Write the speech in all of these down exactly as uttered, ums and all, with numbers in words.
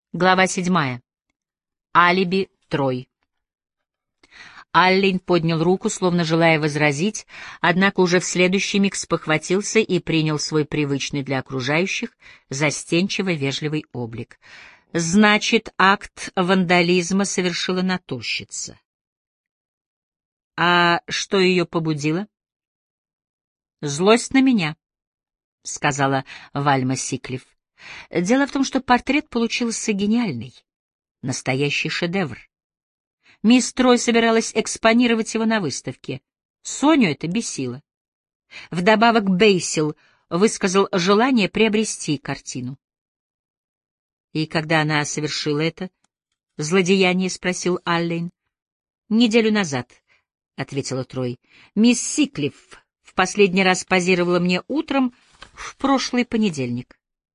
Глава седьмая. Алиби Трой. Аллен поднял руку, словно желая возразить, однако уже в следующий миг спохватился и принял свой привычный для окружающих застенчиво вежливый облик. Значит, акт вандализма совершила натурщица. А что ее побудило? Злость на меня, — сказала Вальма Сиклиф. Дело в том, что портрет получился гениальный, настоящий шедевр. Мисс Трой собиралась экспонировать его на выставке. Соню это бесило. Вдобавок Бейсил высказал желание приобрести картину. И когда она совершила это злодеяние, спросил Аллен. Неделю назад, — ответила Трой. Мисс Сиклиф в последний раз позировала мне утром в прошлый понедельник.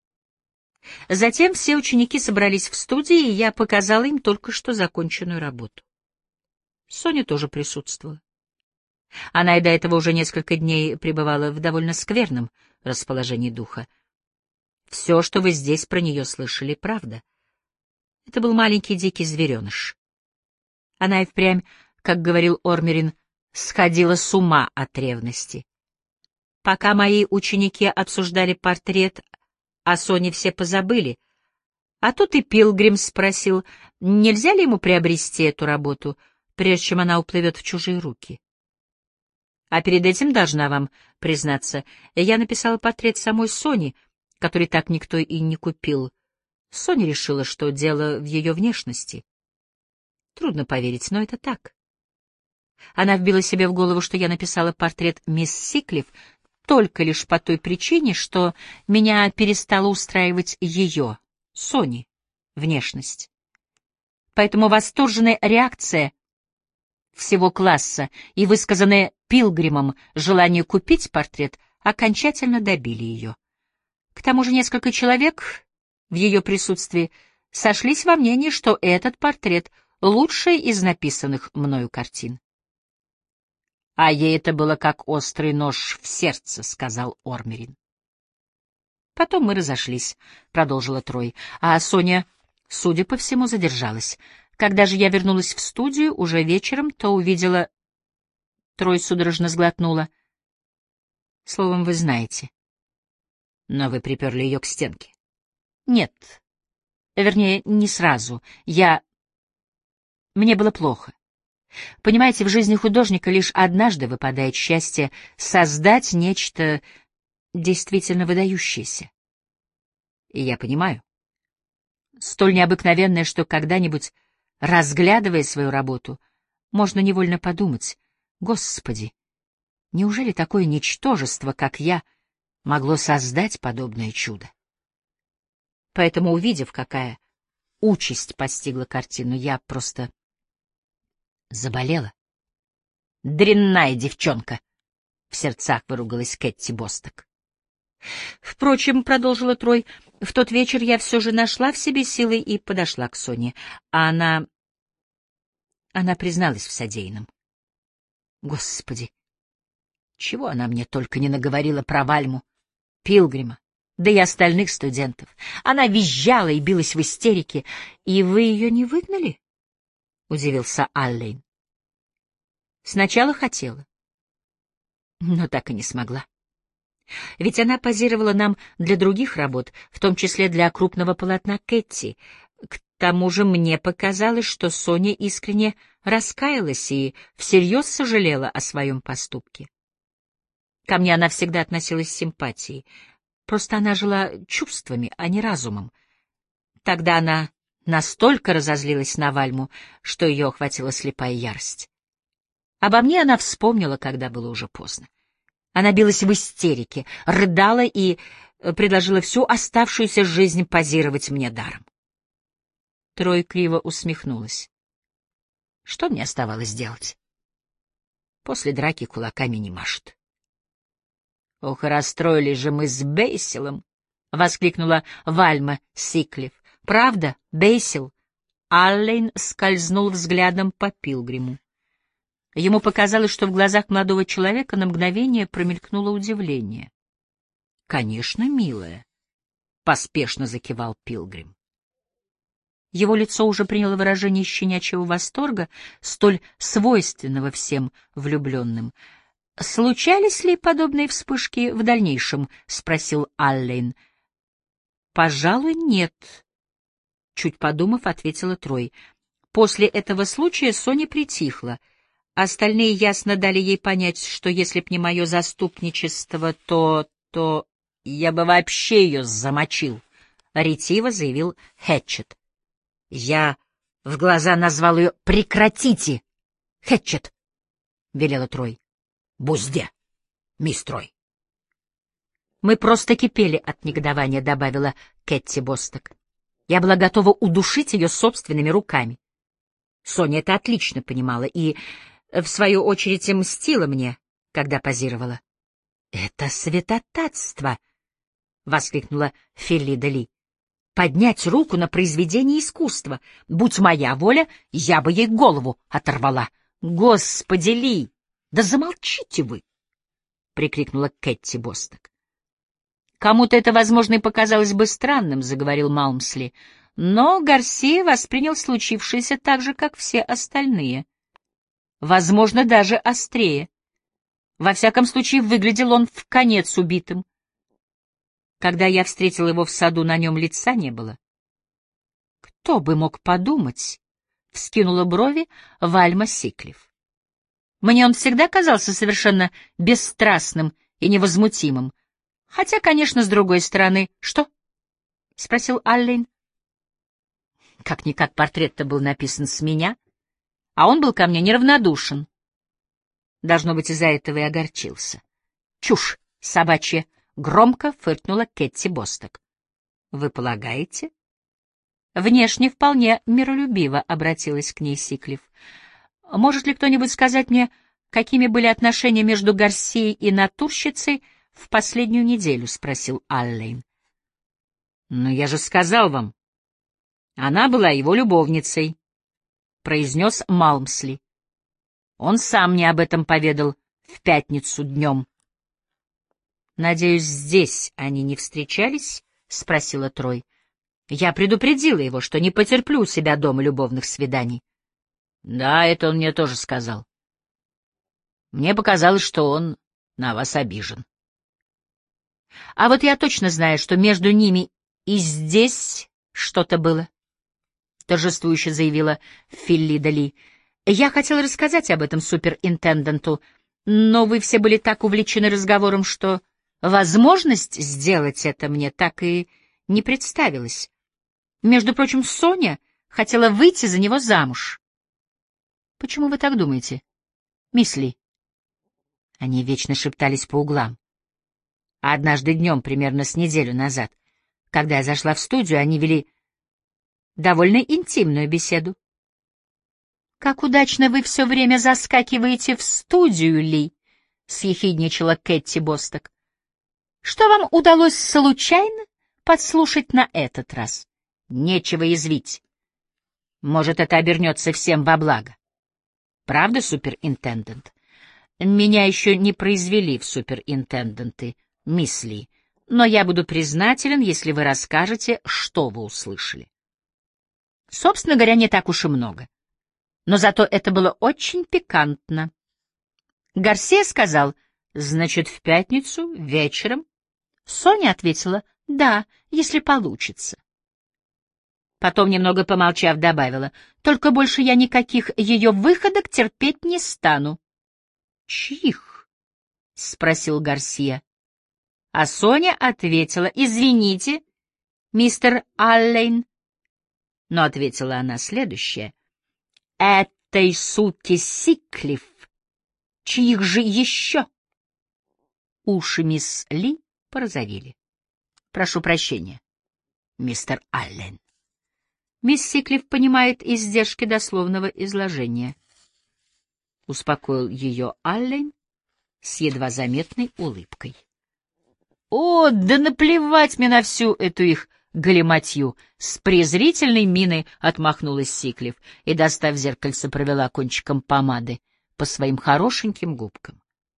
Затем все ученики собрались в студии, и я показала им только что законченную работу. Соня тоже присутствовала. Она и до этого уже несколько дней пребывала в довольно скверном расположении духа. Все, что вы здесь про нее слышали, правда. Это был маленький дикий звереныш. Она и впрямь, как говорил Ормерин, сходила с ума от ревности. Пока мои ученики обсуждали портрет, о Соне все позабыли. А тут и Пилгрим спросил, нельзя ли ему приобрести эту работу, прежде чем она уплывет в чужие руки. А перед этим, должна вам признаться, я написала портрет самой Сони, который так никто и не купил. Соня решила, что дело в ее внешности. Трудно поверить, но это так. Она вбила себе в голову, что я написала портрет мисс Сиклиф только лишь по той причине, что меня перестала устраивать ее, Сони, внешность. Поэтому восторженная реакция всего класса и высказанное Пилгримом желание купить портрет окончательно добили ее. К тому же несколько человек в ее присутствии сошлись во мнении, что этот портрет — лучший из написанных мною картин. «А ей это было как острый нож в сердце», — сказал Ормерин. «Потом мы разошлись», — продолжила Трой, а Соня, судя по всему, задержалась. Когда же я вернулась в студию уже вечером, то увидела... Трой судорожно сглотнула. «Словом, вы знаете». «Но вы приперли ее к стенке». «Нет. Вернее, не сразу. Я... Мне было плохо. Понимаете, в жизни художника лишь однажды выпадает счастье создать нечто действительно выдающееся. И я понимаю. Столь необыкновенное, что когда-нибудь, разглядывая свою работу, можно невольно подумать: Господи, неужели такое ничтожество, как я, могло создать подобное чудо? Поэтому, увидев, какая участь постигла картину, я просто заболела. «Дрянная девчонка!» — в сердцах выругалась Кэтти Босток. Впрочем, — продолжила Трой, — в тот вечер я все же нашла в себе силы и подошла к Соне. А она... Она призналась в содеянном. Господи! Чего она мне только не наговорила про Вальму, Пилгрима, да и остальных студентов. Она визжала и билась в истерике. И вы ее не выгнали? — удивился Аллен. Сначала хотела, но так и не смогла. Ведь она позировала нам для других работ, в том числе для крупного полотна Кэтти. К тому же мне показалось, что Соня искренне раскаялась и всерьез сожалела о своем поступке. Ко мне она всегда относилась с симпатией. Просто она жила чувствами, а не разумом. Тогда она настолько разозлилась на Вальму, что ее охватила слепая ярость. Обо мне она вспомнила, когда было уже поздно. Она билась в истерике, рыдала и предложила всю оставшуюся жизнь позировать мне даром. Трой криво усмехнулась. Что мне оставалось делать? После драки кулаками не машут. — Ох, расстроились же мы с Бейсилом! — воскликнула Вальма Сиклиф. — Правда, Бейсил? Аллен скользнул взглядом по Пилгриму. Ему показалось, что в глазах молодого человека на мгновение промелькнуло удивление. — Конечно, милая, — поспешно закивал Пилгрим. Его лицо уже приняло выражение щенячьего восторга, столь свойственного всем влюбленным. «Случались ли подобные вспышки в дальнейшем?» — спросил Аллен. «Пожалуй, нет», — чуть подумав, ответила Трой. После этого случая Соня притихла. Остальные ясно дали ей понять, что если б не мое заступничество, то... то я бы вообще ее замочил, — ретиво заявил Хэтчет. Я в глаза назвал ее «Прекратите, Хэтчет!» — велела Трой. «Бузде, мисс Трой!» «Мы просто кипели от негодования», — добавила Кэтти Босток. «Я была готова удушить ее собственными руками». Соня это отлично понимала и, в свою очередь, мстила мне, когда позировала. «Это святотатство!» — воскликнула Феллида Ли. «Поднять руку на произведение искусства. Будь моя воля, я бы ей голову оторвала». «Господи, Ли! Да замолчите вы!» — прикрикнула Кэтти Босток. «Кому-то это, возможно, и показалось бы странным», — заговорил Малмсли, но Гарсия воспринял случившееся так же, как все остальные. Возможно, даже острее. Во всяком случае, выглядел он вконец убитым. Когда я встретил его в саду, на нем лица не было. «Кто бы мог подумать?» — вскинула брови Вальма Сиклиф. «Мне он всегда казался совершенно бесстрастным и невозмутимым. Хотя, конечно, с другой стороны...» «Что?» — спросил Аллен. «Как-никак портрет-то был написан с меня, а он был ко мне неравнодушен. Должно быть, из-за этого и огорчился. Чушь собачья!» — громко фыркнула Кэтти Босток. «Вы полагаете?» Внешне вполне миролюбиво обратилась к ней Сиклиф. «Может ли кто-нибудь сказать мне, какими были отношения между Гарсией и натурщицей в последнюю неделю?» — спросил Аллен. «Но я же сказал вам, она была его любовницей», — произнес Малмсли. «Он сам мне об этом поведал в пятницу днем». «Надеюсь, здесь они не встречались?» — спросила Трой. «Я предупредила его, что не потерплю у себя дома любовных свиданий». «Да, это он мне тоже сказал. Мне показалось, что он на вас обижен». «А вот я точно знаю, что между ними и здесь что-то было», — торжествующе заявила Феллида Ли. «Я хотела рассказать об этом суперинтенданту, но вы все были так увлечены разговором, что возможность сделать это мне так и не представилась. Между прочим, Соня хотела выйти за него замуж». «Почему вы так думаете, мисс Ли?» Они вечно шептались по углам. А однажды днем, примерно с неделю назад, когда я зашла в студию, они вели довольно интимную беседу. «Как удачно вы все время заскакиваете в студию, Ли», — съехидничала Кэтти Босток. «Что вам удалось случайно подслушать на этот раз? Нечего язвить. Может, это обернется всем во благо. Правда, суперинтендент? Меня еще не произвели в суперинтенденты, мисс Ли, но я буду признателен, если вы расскажете, что вы услышали». Собственно говоря, не так уж и много. Но зато это было очень пикантно. Гарсия сказал: «Значит, в пятницу вечером?» Соня ответила: «Да, если получится». Потом, немного помолчав, добавила: «Только больше я никаких ее выходок терпеть не стану». «Чьих?» — спросил Гарсия. А Соня ответила: «Извините, мистер Аллен». Но ответила она следующее: «Этой суки Сиклиф, чьих же еще?» Уши мисс Ли порозовели. «Прошу прощения, мистер Аллен». Мисс Сиклиф понимает издержки дословного изложения. Успокоил ее Аллен с едва заметной улыбкой. «О, да наплевать мне на всю эту их галиматью!» С презрительной миной отмахнулась Сиклиф и, достав зеркальце, провела кончиком помады по своим хорошеньким губкам.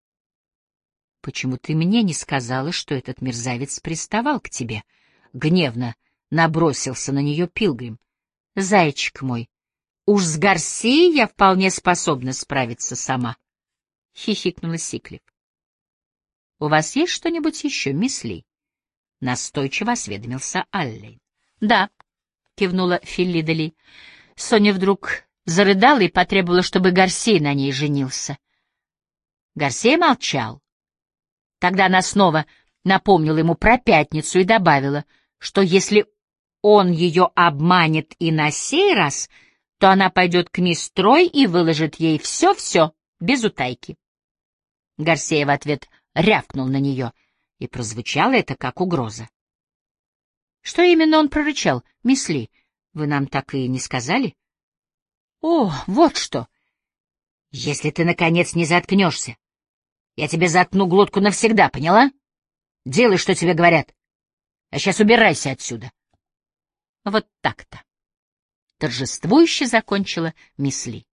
«Почему ты мне не сказала, что этот мерзавец приставал к тебе?» — гневно набросился на нее Пилгрим. Зайчик мой, уж с Гарсией я вполне способна справиться сама, — хихикнула Сиклиф. — У вас есть что-нибудь еще, мисс Ли? — настойчиво осведомился Аллейн. — Да, — кивнула Филлида Ли. Соня вдруг зарыдала и потребовала, чтобы Гарсей на ней женился. Гарсей молчал. Тогда она снова напомнила ему про пятницу и добавила, что если он ее обманет и на сей раз, то она пойдет к мисс Трой и выложит ей все-все, без утайки. Гарсей в ответ рявкнул на нее, и прозвучало это как угроза. — Что именно он прорычал, мисс Ли? Вы нам так и не сказали? — О, вот что! Если ты, наконец, не заткнешься, я тебе заткну глотку навсегда, поняла? Делай, что тебе говорят. А сейчас убирайся отсюда. Вот так-то. Торжествующе закончила мисс Ли.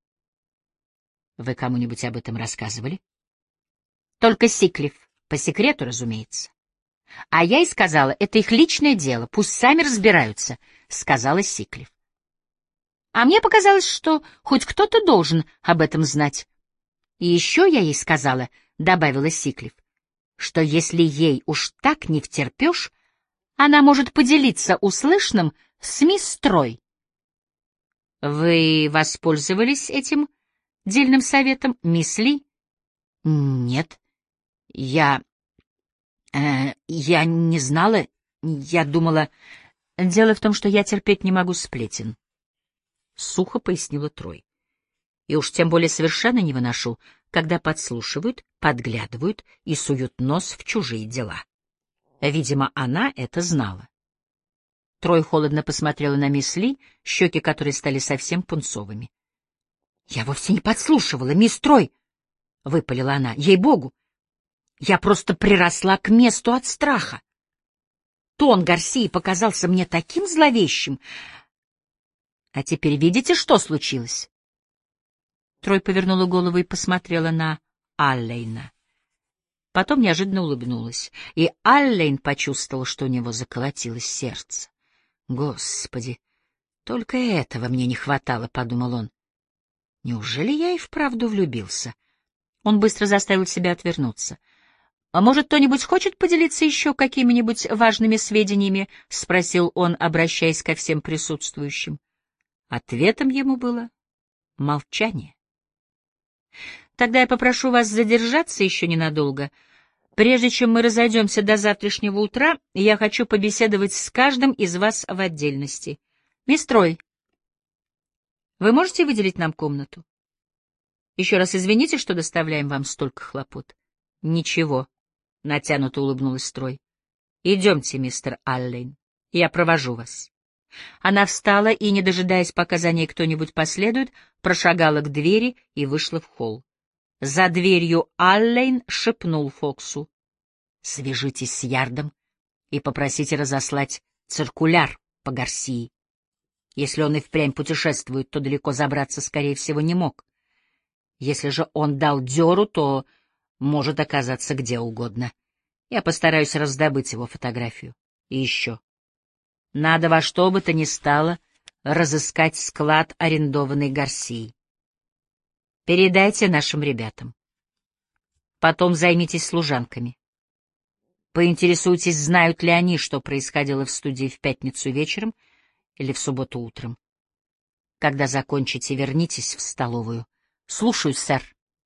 Вы кому-нибудь об этом рассказывали? Только Сиклиф, по секрету, разумеется. А я и сказала, это их личное дело, пусть сами разбираются, сказала Сиклиф. А мне показалось, что хоть кто-то должен об этом знать. И еще я ей сказала, добавила Сиклиф, что если ей уж так не втерпешь, она может поделиться услышанным с мисс Трой. Вы воспользовались этим дельным советом, мисс Ли? Нет, я... Э, я не знала, я думала... Дело в том, что я терпеть не могу сплетен, — сухо пояснила Трой. И уж тем более совершенно не выношу, когда подслушивают, подглядывают и суют нос в чужие дела. Видимо, она это знала. Трой холодно посмотрела на мисс Ли, щеки которой стали совсем пунцовыми. — Я вовсе не подслушивала, мисс Трой, — выпалила она, — ей-богу. Я просто приросла к месту от страха. Тон Гарсии показался мне таким зловещим. А теперь видите, что случилось? Трой повернула голову и посмотрела на Аллейна. Потом неожиданно улыбнулась, и Аллейн почувствовал, что у него заколотилось сердце. «Господи, только этого мне не хватало», — подумал он. «Неужели я и вправду влюбился?» Он быстро заставил себя отвернуться. «А может, кто-нибудь хочет поделиться еще какими-нибудь важными сведениями?» — спросил он, обращаясь ко всем присутствующим. Ответом ему было молчание. «Тогда я попрошу вас задержаться еще ненадолго. Прежде чем мы разойдемся до завтрашнего утра, я хочу побеседовать с каждым из вас в отдельности. Мисс Трой, вы можете выделить нам комнату? Еще раз извините, что доставляем вам столько хлопот». «Ничего», — натянуто улыбнулась Трой. «Идемте, мистер Аллейн, я провожу вас». Она встала и, не дожидаясь, пока за ней кто-нибудь последует, прошагала к двери и вышла в холл. За дверью Аллейн шепнул Фоксу: «Свяжитесь с Ярдом и попросите разослать циркуляр по Гарсии. Если он и впрямь путешествует, то далеко забраться, скорее всего, не мог. Если же он дал дёру, то может оказаться где угодно. Я постараюсь раздобыть его фотографию. И еще. Надо во что бы то ни стало разыскать склад, арендованный Гарсией. Передайте нашим ребятам. Потом займитесь служанками. Поинтересуйтесь, знают ли они, что происходило в студии в пятницу вечером или в субботу утром. Когда закончите, вернитесь в столовую. Слушаюсь, сэр.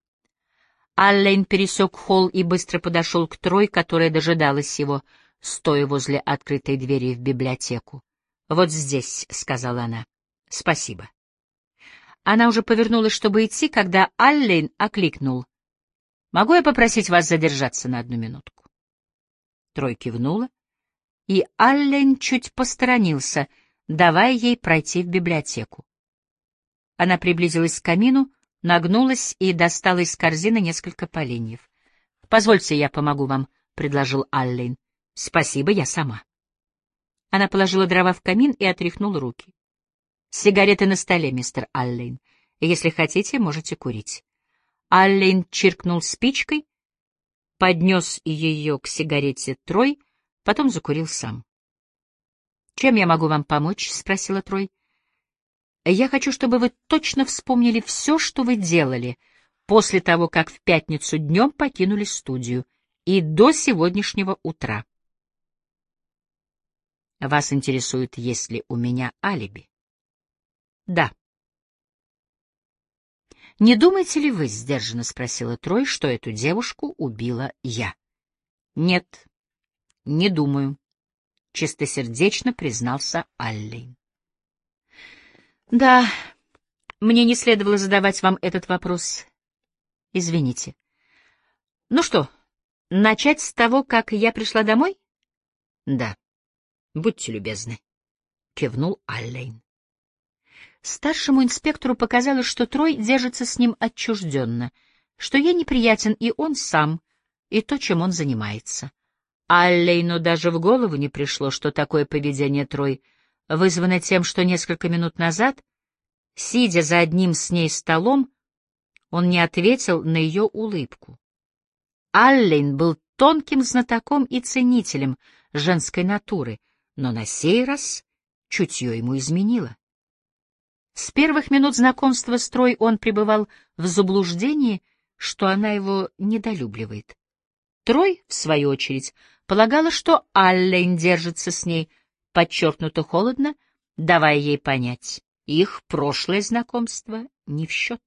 Аллейн пересек холл и быстро подошел к Трой, которая дожидалась его, стоя возле открытой двери в библиотеку. «Вот здесь», — сказала она. «Спасибо». Она уже повернулась, чтобы идти, когда Аллейн окликнул: «Могу я попросить вас задержаться на одну минутку?» Трой кивнула, и Аллейн чуть посторонился, давая ей пройти в библиотеку. Она приблизилась к камину, нагнулась и достала из корзины несколько поленьев. «Позвольте, я помогу вам», — предложил Аллейн. «Спасибо, я сама». Она положила дрова в камин и отряхнула руки. «Сигареты на столе, мистер Аллейн. Если хотите, можете курить». Аллейн чиркнул спичкой, поднес ее к сигарете Трой, потом закурил сам. «Чем я могу вам помочь?» — спросила Трой. Я хочу, чтобы вы точно вспомнили все, что вы делали после того, как в пятницу днем покинули студию, и до сегодняшнего утра. Вас интересует, есть ли у меня алиби? Да. «Не думаете ли вы, — сдержанно спросила Трой, — что эту девушку убила я?» «Нет, не думаю», — чистосердечно признался Аллейн. «Да, мне не следовало задавать вам этот вопрос. Извините. Ну что, начать с того, как я пришла домой?» «Да, будьте любезны», — кивнул Аллейн. Старшему инспектору показалось, что Трой держится с ним отчужденно, что ей неприятен и он сам, и то, чем он занимается. Аллейну даже в голову не пришло, что такое поведение Трой вызвано тем, что несколько минут назад, сидя за одним с ней столом, он не ответил на ее улыбку. Аллейн был тонким знатоком и ценителем женской натуры, но на сей раз чутье ему изменило. С первых минут знакомства с Трой он пребывал в заблуждении, что она его недолюбливает. Трой, в свою очередь, полагала, что Аллейн держится с ней подчеркнуто холодно, давая ей понять, их прошлое знакомство не в счет.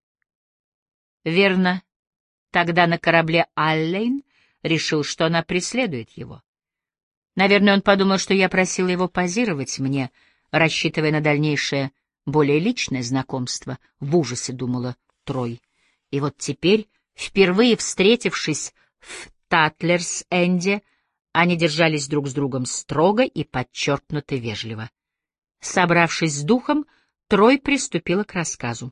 Верно, тогда на корабле Аллейн решил, что она преследует его. Наверное, он подумал, что я просила его позировать мне, рассчитывая на дальнейшее, более личное знакомство, в ужасе думала Трой. И вот теперь, впервые встретившись в Татлерс-Энде, они держались друг с другом строго и подчеркнуто вежливо. Собравшись с духом, Трой приступила к рассказу.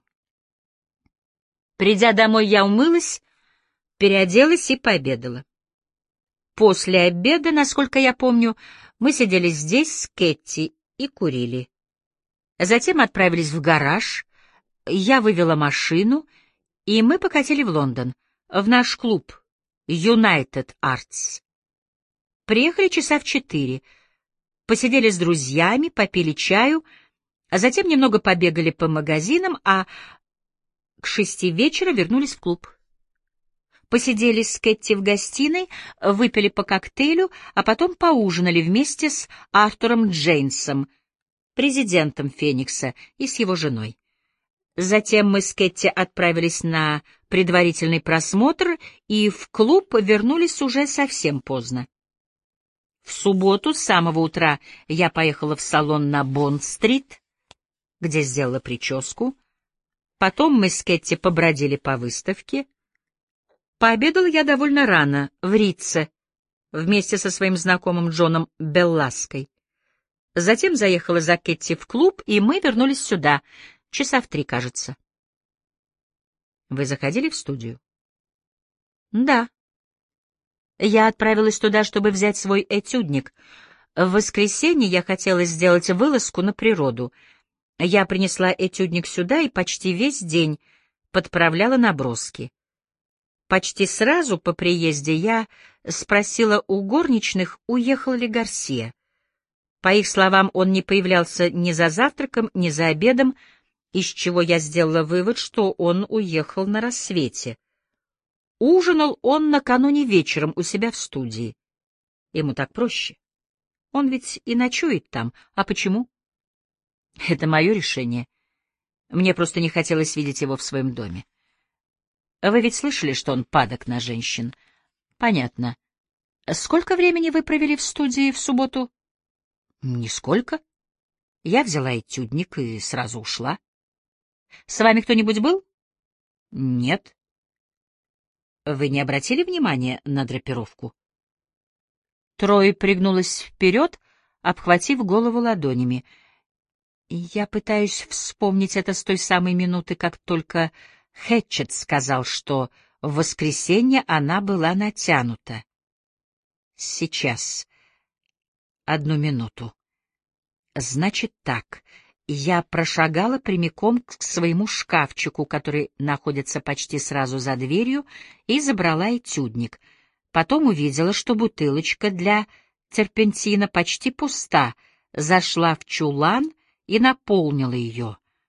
Придя домой, я умылась, переоделась и пообедала. После обеда, насколько я помню, мы сидели здесь с Кэти и курили. Затем отправились в гараж, я вывела машину, и мы покатили в Лондон, в наш клуб United Arts. Приехали часа в четыре, посидели с друзьями, попили чаю, а затем немного побегали по магазинам, а к шести вечера вернулись в клуб. Посидели с Кэти в гостиной, выпили по коктейлю, а потом поужинали вместе с Артуром Джейнсом, президентом Феникса, и с его женой. Затем мы с Кэти отправились на предварительный просмотр и в клуб вернулись уже совсем поздно. В субботу с самого утра я поехала в салон на Бонд-стрит, где сделала прическу. Потом мы с Кэти побродили по выставке. Пообедала я довольно рано, в Ритце, вместе со своим знакомым Джоном Беллаской. Затем заехала за Кэти в клуб, и мы вернулись сюда, часа в три, кажется. Вы заходили в студию? Да. Я отправилась туда, чтобы взять свой этюдник. В воскресенье я хотела сделать вылазку на природу. Я принесла этюдник сюда и почти весь день подправляла наброски. Почти сразу по приезде я спросила у горничных, уехал ли Гарсия. По их словам, он не появлялся ни за завтраком, ни за обедом, из чего я сделала вывод, что он уехал на рассвете. Ужинал он накануне вечером у себя в студии. Ему так проще. Он ведь и ночует там. А почему? Это мое решение. Мне просто не хотелось видеть его в своем доме. Вы ведь слышали, что он падок на женщин? Понятно. Сколько времени вы провели в студии в субботу? Нисколько. Я взяла этюдник и сразу ушла. С вами кто-нибудь был? Нет. Вы не обратили внимания на драпировку? Трой пригнулась вперед, обхватив голову ладонями. Я пытаюсь вспомнить это с той самой минуты, как только Хэтчет сказал, что в воскресенье она была натянута. Сейчас. Одну минуту. Значит так. Я прошагала прямиком к своему шкафчику, который находится почти сразу за дверью, и забрала этюдник. Потом увидела, что бутылочка для терпентина почти пуста, зашла в чулан и наполнила ее.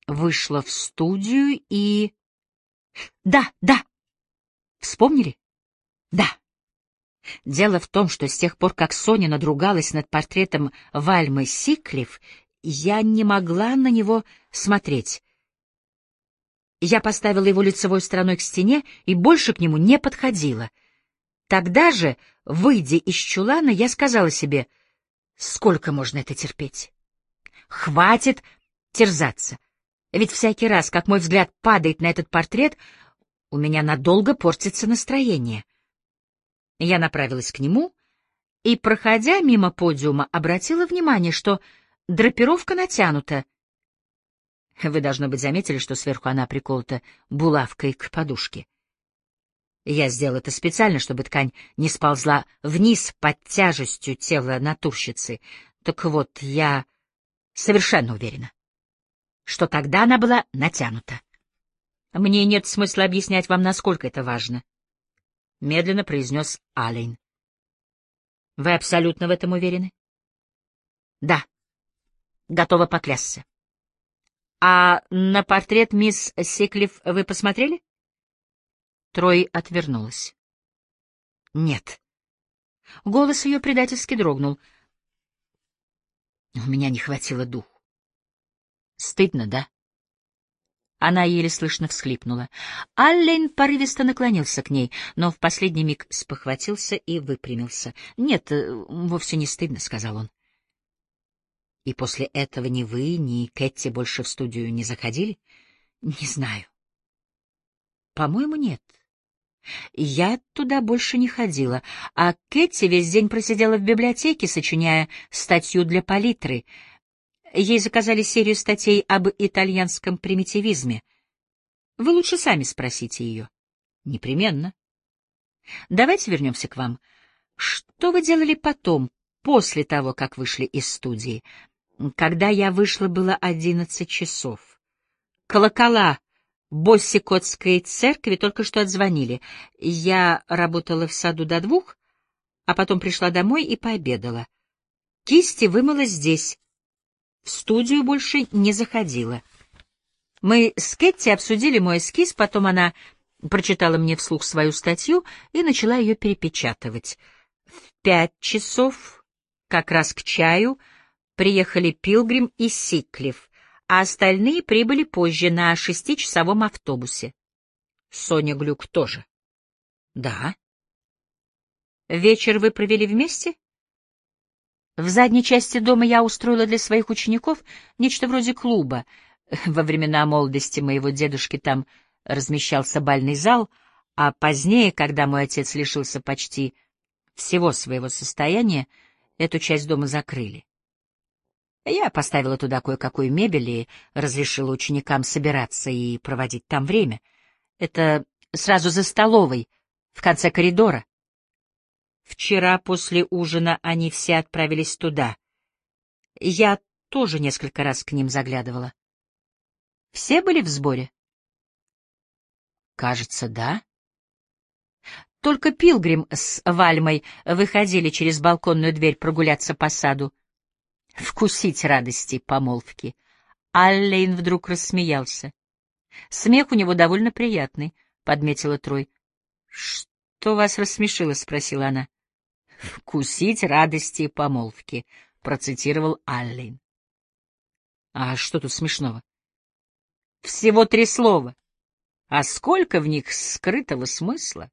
вышла в студию и... Да, да! Вспомнили? Да. Дело в том, что с тех пор, как Соня надругалась над портретом Вальмы Сиклиф, я не могла на него смотреть. Я поставила его лицевой стороной к стене и больше к нему не подходила. Тогда же, выйдя из чулана, я сказала себе, сколько можно это терпеть? Хватит терзаться. Ведь всякий раз, как мой взгляд падает на этот портрет, у меня надолго портится настроение. Я направилась к нему и, проходя мимо подиума, обратила внимание, что драпировка натянута. Вы, должно быть, заметили, что сверху она приколота булавкой к подушке. Я сделал это специально, чтобы ткань не сползла вниз под тяжестью тела натурщицы. Так вот, я совершенно уверена, что тогда она была натянута. Мне нет смысла объяснять вам, насколько это важно, — медленно произнес Алейн. Вы абсолютно в этом уверены? Да, готова поклясться. А на портрет мисс Сиклиф вы посмотрели? Трой отвернулась. Нет. Голос ее предательски дрогнул. У меня не хватило духу. Стыдно, да? Она еле слышно всхлипнула. Аллен порывисто наклонился к ней, но в последний миг спохватился и выпрямился. — Нет, вовсе не стыдно, — сказал он. — И после этого ни вы, ни Кэти больше в студию не заходили? — Не знаю. — По-моему, нет. Я туда больше не ходила, а Кэти весь день просидела в библиотеке, сочиняя статью для палитры. Ей заказали серию статей об итальянском примитивизме. Вы лучше сами спросите ее. Непременно. Давайте вернемся к вам. Что вы делали потом, после того, как вышли из студии? Когда я вышла, было одиннадцать часов. Колокола Боссикотской церкви только что отзвонили. Я работала в саду до двух, а потом пришла домой и пообедала. Кисти вымыла здесь. В студию больше не заходила. Мы с Кэти обсудили мой эскиз, потом она прочитала мне вслух свою статью и начала ее перепечатывать. В пять часов, как раз к чаю, приехали Пилгрим и Сиклиф, а остальные прибыли позже на шестичасовом автобусе. Соня Глюк тоже. Да. Вечер вы провели вместе? В задней части дома я устроила для своих учеников нечто вроде клуба. Во времена молодости моего дедушки там размещался бальный зал, а позднее, когда мой отец лишился почти всего своего состояния, эту часть дома закрыли. Я поставила туда кое-какую мебель и разрешила ученикам собираться и проводить там время. Это сразу за столовой, в конце коридора. Вчера после ужина они все отправились туда. Я тоже несколько раз к ним заглядывала. Все были в сборе? Кажется, да. Только Пилгрим с Вальмой выходили через балконную дверь прогуляться по саду. Вкусить радости помолвки. Аллейн вдруг рассмеялся. Смех у него довольно приятный, — подметила Трой. — Что вас рассмешило? — спросила она. — Вкусить радости помолвки, — процитировал Аллейн. — А что тут смешного? — Всего три слова. А сколько в них скрытого смысла?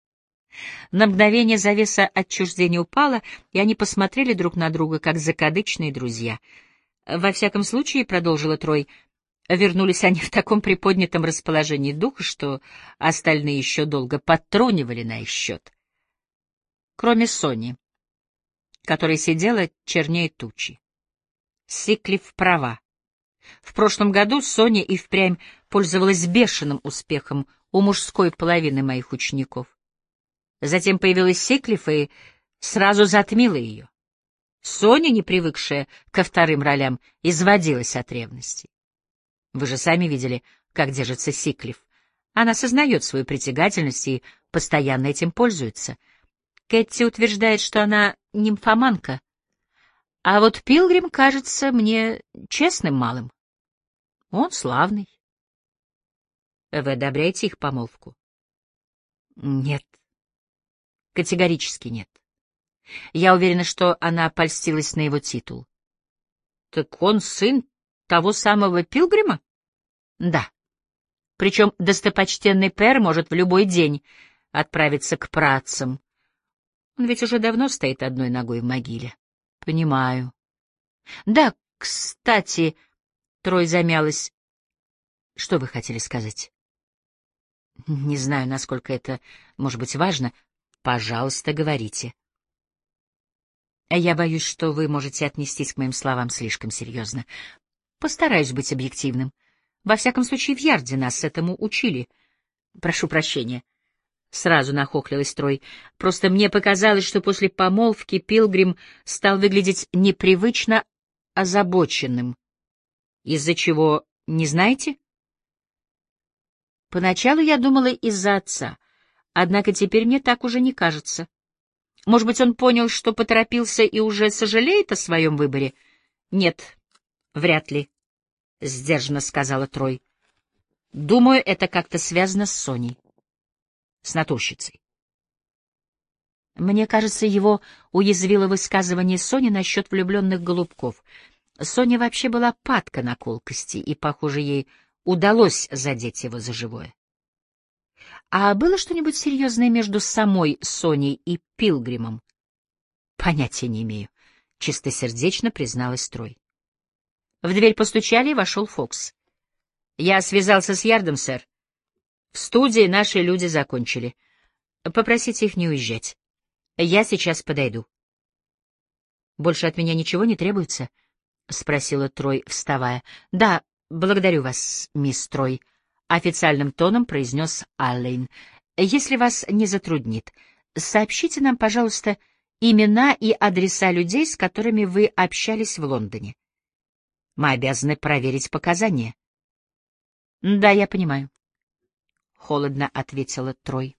На мгновение завеса отчуждения упала, и они посмотрели друг на друга, как закадычные друзья. Во всяком случае, — продолжила Трой, — вернулись они в таком приподнятом расположении духа, что остальные еще долго подтрунивали на их счет. Кроме Сони, которая сидела чернее тучи. Сиклиф права. В прошлом году Соня и впрямь пользовалась бешеным успехом у мужской половины моих учеников. Затем появилась Сиклиф и сразу затмила ее. Соня, не привыкшая ко вторым ролям, изводилась от ревности. Вы же сами видели, как держится Сиклиф. Она сознает свою притягательность и постоянно этим пользуется. Кэти утверждает, что она нимфоманка, а вот Пилгрим кажется мне честным малым. Он славный. Вы одобряете их помолвку? Нет. Категорически нет. Я уверена, что она польстилась на его титул. Так он сын того самого Пилгрима? Да. Причем достопочтенный пэр может в любой день отправиться к працам. Он ведь уже давно стоит одной ногой в могиле. Понимаю. Да, кстати, Трой замялась. Что вы хотели сказать? Не знаю, насколько это может быть важно. Пожалуйста, говорите. Я боюсь, что вы можете отнестись к моим словам слишком серьезно. Постараюсь быть объективным. Во всяком случае, в Ярде нас этому учили. Прошу прощения. Сразу нахохлилась Трой. Просто мне показалось, что после помолвки Пилгрим стал выглядеть непривычно озабоченным. Из-за чего, не знаете? Поначалу я думала из-за отца, однако теперь мне так уже не кажется. Может быть, он понял, что поторопился и уже сожалеет о своем выборе? Нет, вряд ли, — сдержанно сказала Трой. Думаю, это как-то связано с Соней, с натурщицей. Мне кажется, его уязвило высказывание Сони насчет влюбленных голубков. Соня вообще была падка на колкости, и, похоже, ей удалось задеть его за живое. А было что-нибудь серьезное между самой Соней и Пилгримом? Понятия не имею, — чистосердечно призналась Трой. В дверь постучали, и вошел Фокс. Я связался с Ярдом, сэр. В студии наши люди закончили. Попросите их не уезжать. Я сейчас подойду. Больше от меня ничего не требуется? — спросила Трой, вставая. — Да, благодарю вас, мисс Трой, — официальным тоном произнес Аллен. — Если вас не затруднит, сообщите нам, пожалуйста, имена и адреса людей, с которыми вы общались в Лондоне. Мы обязаны проверить показания. — Да, я понимаю, — холодно ответила Трой.